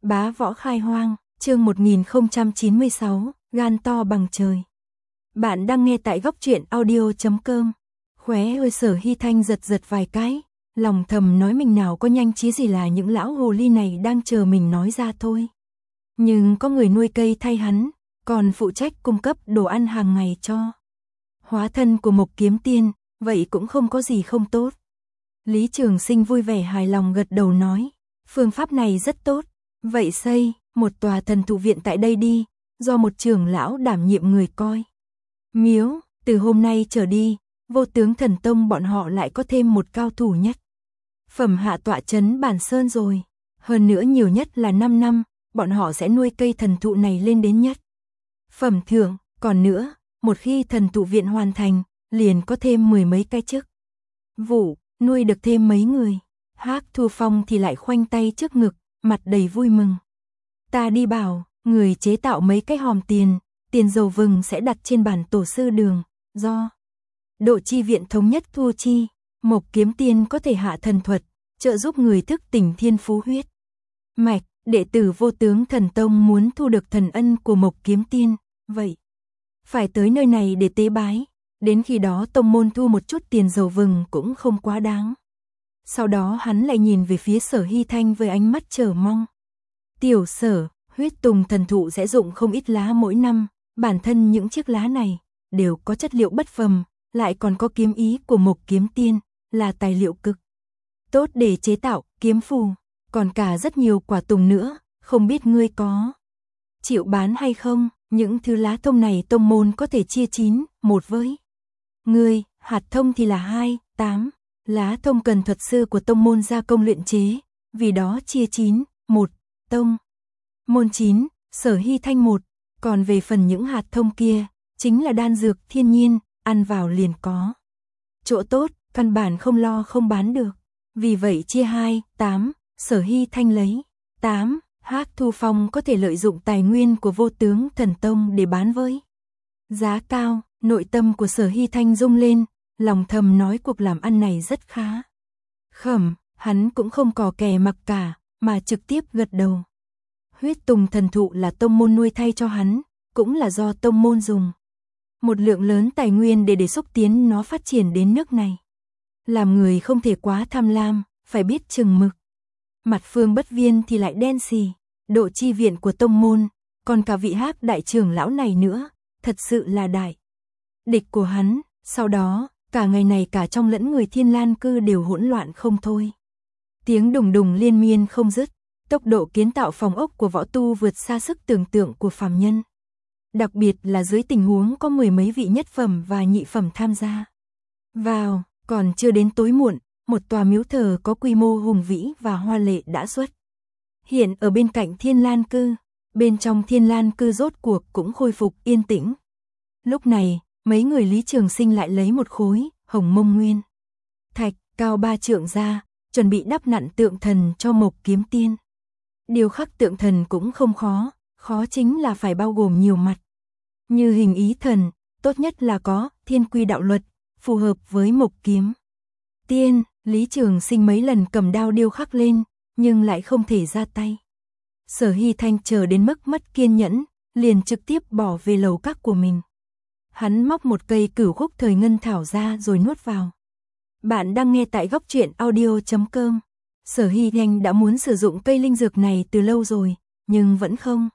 Bá võ khai hoang, chương 1096, gan to bằng trời. Bạn đang nghe tại góc truyện audio.com. Khóe ơi Sở Hy Thanh giật giật vài cái, lòng thầm nói mình nào có nhanh trí gì là những lão hồ ly này đang chờ mình nói ra thôi. Nhưng có người nuôi cây thay hắn, còn phụ trách cung cấp đồ ăn hàng ngày cho. Hóa thân của Mộc Kiếm Tiên, vậy cũng không có gì không tốt. Lý Trường Sinh vui vẻ hài lòng gật đầu nói, phương pháp này rất tốt. Vậy xây một tòa thần thụ viện tại đây đi, do một trưởng lão đảm nhiệm người coi. Miếu, từ hôm nay trở đi, Vô Tướng Thần Tông bọn họ lại có thêm một cao thủ nhất phẩm hạ tọa trấn Bản Sơn rồi. Hơn nữa nhiều nhất là 5 năm, bọn họ sẽ nuôi cây thần thụ này lên đến nhất phẩm thượng. Còn nữa, một khi thần thụ viện hoàn thành, liền có thêm 10 mấy cái chức vụ, nuôi được thêm mấy người. Hắc Thu Phong thì lại khoanh tay trước ngực, mặt đầy vui mừng. Ta đi bảo, người chế tạo mấy cái hòm tiền dầu vừng sẽ đặt trên bàn tổ sư đường, do Độ Chi viện thống nhất thu chi. Mộc Kiếm Tiên có thể hạ thần thuật, trợ giúp người thức tỉnh thiên phú huyết mạch. Đệ tử Vô Tướng Thần Tông muốn thu được thần ân của Mộc Kiếm Tiên, vậy phải tới nơi này để tế bái. Đến khi đó tông môn thu một chút tiền dầu vừng cũng không quá đáng. Sau đó hắn lại nhìn về phía Sở Hy Thanh với ánh mắt chờ mong. Tiểu Sở, huyết tùng thần thụ sẽ dụng không ít lá mỗi năm, bản thân những chiếc lá này đều có chất liệu bất phàm, lại còn có kiếm ý của Mộc Kiếm Tiên, là tài liệu cực tốt để chế tạo kiếm phù, còn cả rất nhiều quả tùng nữa, không biết ngươi có chịu bán hay không? Những thứ lá thông này tông môn có thể chia 9, 1 với ngươi, hạt thông thì là 2, 8. Lá thông cần thuật sư của tông môn gia công luyện chế, vì đó chia 9, 1, tông môn 9, Sở Hy Thanh 1, còn về phần những hạt thông kia, chính là đan dược thiên nhiên, ăn vào liền có chỗ tốt, căn bản không lo không bán được. Vì vậy chia 2, 8, Sở Hy Thanh lấy 8, Hắc Thu Phong có thể lợi dụng tài nguyên của Vô Tướng Thần Tông để bán với giá cao. Nội tâm của Sở Hy Thanh rung lên, lòng thầm nói cuộc làm ăn này rất khá khẩm. Hắn cũng không cò kè mặc cả, mà trực tiếp gật đầu. Huyết tùng thần thụ là tông môn nuôi thay cho hắn, cũng là do tông môn dùng một lượng lớn tài nguyên để xúc tiến nó phát triển đến nước này. Làm người không thể quá tham lam, phải biết chừng mực. Mặt Phương Bất Viên thì lại đen xì, Độ Chi viện của tông môn, còn cả vị Hắc đại trưởng lão này nữa, thật sự là đại địch của hắn. Sau đó, cả ngày này cả trong lẫn người Thiên Lan cư đều hỗn loạn không thôi. Tiếng đùng đùng liên miên không dứt, tốc độ kiến tạo phòng ốc của võ tu vượt xa sức tưởng tượng của phàm nhân. Đặc biệt là dưới tình huống có 10 mấy vị nhất phẩm và nhị phẩm tham gia vào, còn chưa đến tối muộn, một tòa miếu thờ có quy mô hùng vĩ và hoa lệ đã xuất hiện ở bên cạnh Thiên Lan cư. Bên trong Thiên Lan cư rốt cuộc cũng khôi phục yên tĩnh. Lúc này, mấy người Lý Trường Sinh lại lấy một khối hồng mông nguyên thạch cao 3 trượng ra, chuẩn bị đắp nặn tượng thần cho Mộc Kiếm Tiên. Điêu khắc tượng thần cũng không khó, khó chính là phải bao gồm nhiều mặt. Như hình ý thần, tốt nhất là có thiên quy đạo luật, phù hợp với Mộc Kiếm Tiên. Lý Trường Sinh mấy lần cầm đao điêu khắc lên, nhưng lại không thể ra tay. Sở Hy Thanh chờ đến mức mất kiên nhẫn, liền trực tiếp bỏ về lầu các của mình. Hắn móc một cây cửu khúc thời ngân thảo ra rồi nuốt vào. Bạn đang nghe tại góc truyện audio.com. Sở Hy Thanh đã muốn sử dụng cây linh dược này từ lâu rồi, nhưng vẫn không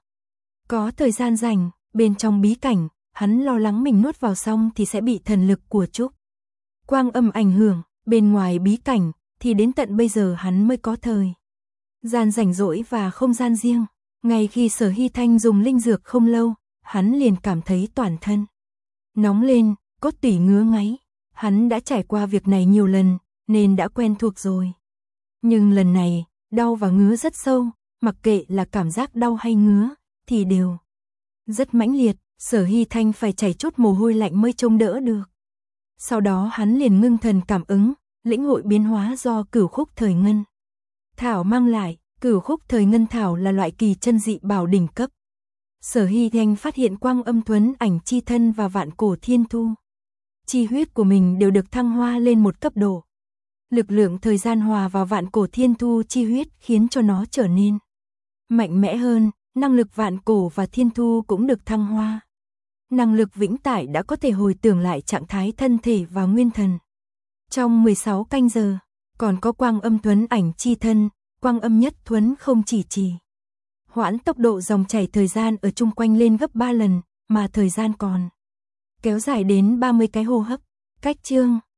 có thời gian rảnh. Bên trong bí cảnh, hắn lo lắng mình nuốt vào xong thì sẽ bị thần lực của Trúc Quang Âm ảnh hưởng. Bên ngoài bí cảnh, thì đến tận bây giờ hắn mới có thời gian rảnh rỗi và không gian riêng. Ngay khi Sở Hy Thanh dùng linh dược không lâu, hắn liền cảm thấy toàn thân nóng lên, cốt tủy ngứa ngáy. Hắn đã trải qua việc này nhiều lần, nên đã quen thuộc rồi. Nhưng lần này, đau và ngứa rất sâu, mặc kệ là cảm giác đau hay ngứa, thì đều rất mãnh liệt. Sở Hy Thanh phải chảy chút mồ hôi lạnh mới trông đỡ được. Sau đó hắn liền ngưng thần cảm ứng, lĩnh hội biến hóa do cửu khúc thời ngân thảo mang lại. Cửu khúc thời ngân thảo là loại kỳ chân dị bảo đỉnh cấp. Sở Hy Thanh phát hiện Quang Âm Thuấn ảnh chi thân và Vạn Cổ Thiên Thu chi huyết của mình đều được thăng hoa lên một cấp độ. Lực lượng thời gian hòa vào Vạn Cổ Thiên Thu chi huyết khiến cho nó trở nên Mạnh mẽ hơn, năng lực vạn cổ và thiên thu cũng được thăng hoa. Năng lực vĩnh tại đã có thể hồi tưởng lại trạng thái thân thể và nguyên thần. Trong 16 canh giờ, còn có quang âm thuấn ảnh chi thân, quang âm nhất thuấn không chỉ trì. Hoãn tốc độ dòng chảy thời gian ở chung quanh lên gấp 3 lần, mà thời gian còn kéo dài đến 30 cái hô hấp. Cách chương